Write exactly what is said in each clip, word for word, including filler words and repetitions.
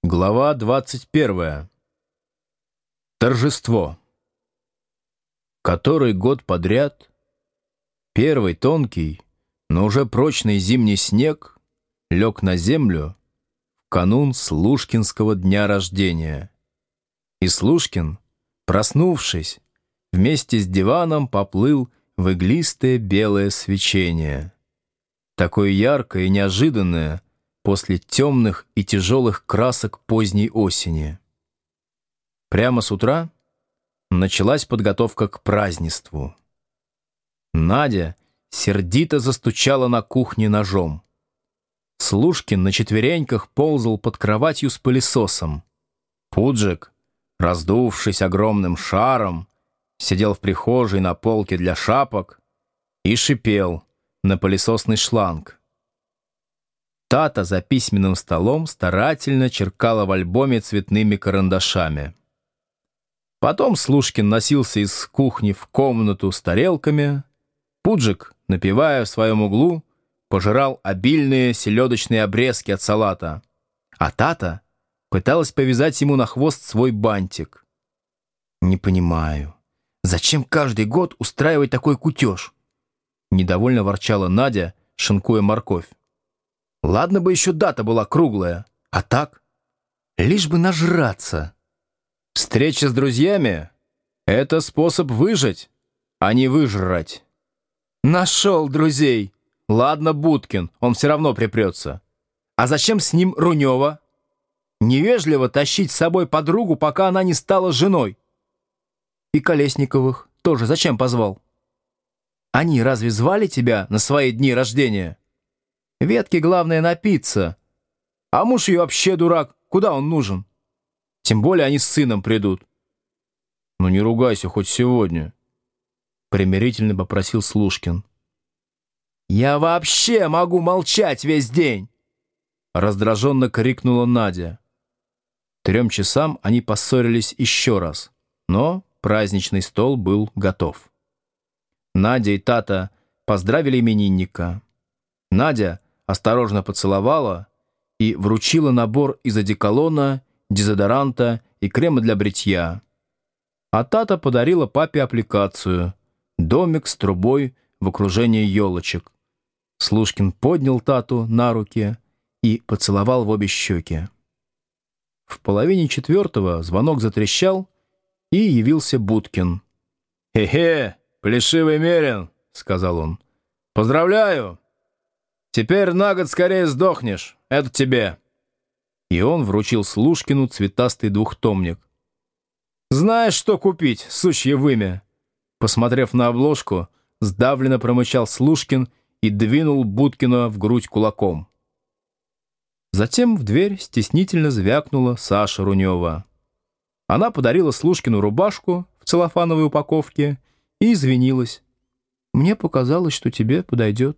Глава двадцать первая. Торжество. Который год подряд первый тонкий, но уже прочный зимний снег лег на землю в канун Слушкинского дня рождения. И Слушкин, проснувшись, вместе с диваном поплыл в иглистое белое свечение. Такое яркое и неожиданное после темных и тяжелых красок поздней осени. Прямо с утра началась подготовка к празднеству. Надя сердито застучала на кухне ножом. Слушкин на четвереньках ползал под кроватью с пылесосом. Пуджик, раздувшись огромным шаром, сидел в прихожей на полке для шапок и шипел на пылесосный шланг. Тата за письменным столом старательно черкала в альбоме цветными карандашами. Потом Слушкин носился из кухни в комнату с тарелками. Пуджик, напевая в своем углу, пожирал обильные селедочные обрезки от салата, а Тата пыталась повязать ему на хвост свой бантик. «Не понимаю, зачем каждый год устраивать такой кутеж?» Недовольно ворчала Надя, шинкуя морковь. «Ладно бы еще дата была круглая, а так, лишь бы нажраться». Встреча с друзьями — это способ выжить, а не выжрать. Нашел друзей. Ладно, Будкин, он все равно припрется. А зачем с ним Рунева? Невежливо тащить с собой подругу, пока она не стала женой. И Колесниковых тоже зачем позвал? Они разве звали тебя на свои дни рождения? Ветке главное напиться. А муж ее вообще дурак, куда он нужен? Тем более они с сыном придут. «Ну не ругайся хоть сегодня», — примирительно попросил Слушкин. «Я вообще могу молчать весь день!» — раздраженно крикнула Надя. Трем часам они поссорились еще раз, но праздничный стол был готов. Надя и Тата поздравили именинника. Надя осторожно поцеловала и вручила набор из одеколона, дезодоранта и крема для бритья. А Тата подарила папе аппликацию — домик с трубой в окружении елочек. Слушкин поднял Тату на руки и поцеловал в обе щеки. В половине четвертого звонок затрещал, и явился Будкин. «Хе-хе, плешивый мерин», — сказал он. «Поздравляю! Теперь на год скорее сдохнешь. Это тебе». И он вручил Слушкину цветастый двухтомник. «Знаешь, что купить, сучье вымя?» Посмотрев на обложку, сдавленно промычал Слушкин и двинул Будкина в грудь кулаком. Затем в дверь стеснительно звякнула Саша Рунева. Она подарила Слушкину рубашку в целлофановой упаковке и извинилась. «Мне показалось, что тебе подойдет».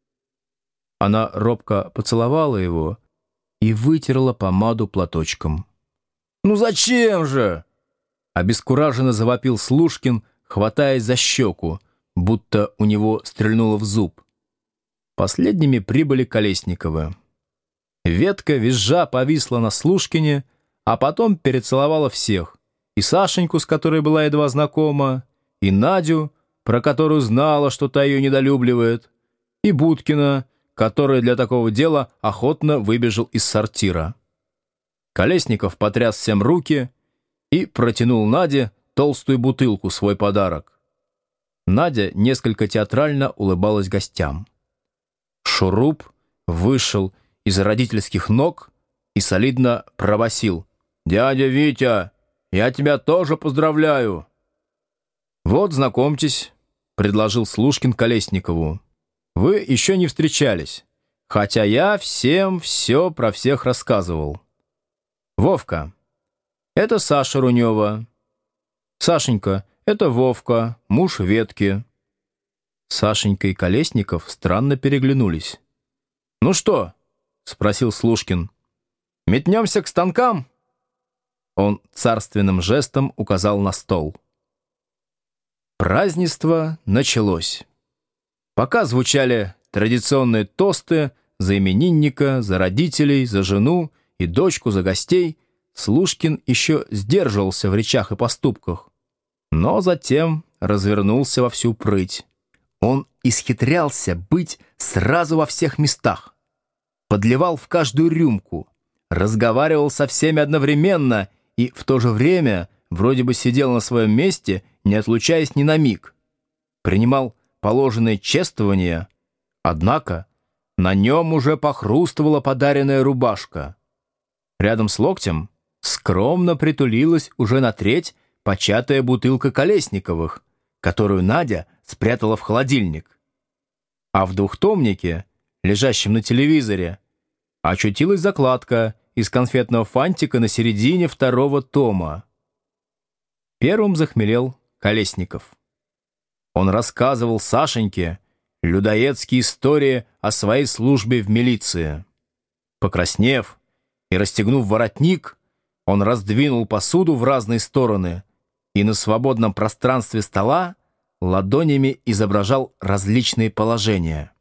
Она робко поцеловала его и вытерла помаду платочком. «Ну зачем же?» — обескураженно завопил Слушкин, хватаясь за щеку, будто у него стрельнуло в зуб. Последними прибыли Колесниковы. Ветка визжа повисла на Слушкине, а потом перецеловала всех: и Сашеньку, с которой была едва знакома, и Надю, про которую знала, что та ее недолюбливает, и Будкина, который для такого дела охотно выбежал из сортира. Колесников потряс всем руки и протянул Наде толстую бутылку, свой подарок. Надя несколько театрально улыбалась гостям. Шуруп вышел из родительских ног и солидно пробасил: «Дядя Витя, я тебя тоже поздравляю!» «Вот, знакомьтесь», — предложил Слушкин Колесникову. «Вы еще не встречались, хотя я всем все про всех рассказывал. Вовка, это Саша Рунева. Сашенька, это Вовка, муж Ветки». Сашенька и Колесников странно переглянулись. «Ну что?» — спросил Слушкин. «Метнемся к станкам?» Он царственным жестом указал на стол. Празднество началось. Пока звучали традиционные тосты за именинника, за родителей, за жену и дочку за гостей, Слушкин еще сдерживался в речах и поступках, но затем развернулся во всю прыть. Он исхитрялся быть сразу во всех местах, подливал в каждую рюмку, разговаривал со всеми одновременно и в то же время вроде бы сидел на своем месте, не отлучаясь ни на миг. Принимал положенные чествования, однако на нем уже похрустывала подаренная рубашка. Рядом с локтем скромно притулилась уже на треть початая бутылка Колесниковых, которую Надя спрятала в холодильник. А в двухтомнике, лежащем на телевизоре, очутилась закладка из конфетного фантика на середине второго тома. Первым захмелел Колесников. Он рассказывал Сашеньке людоедские истории о своей службе в милиции. Покраснев и расстегнув воротник, он раздвинул посуду в разные стороны и на свободном пространстве стола ладонями изображал различные положения.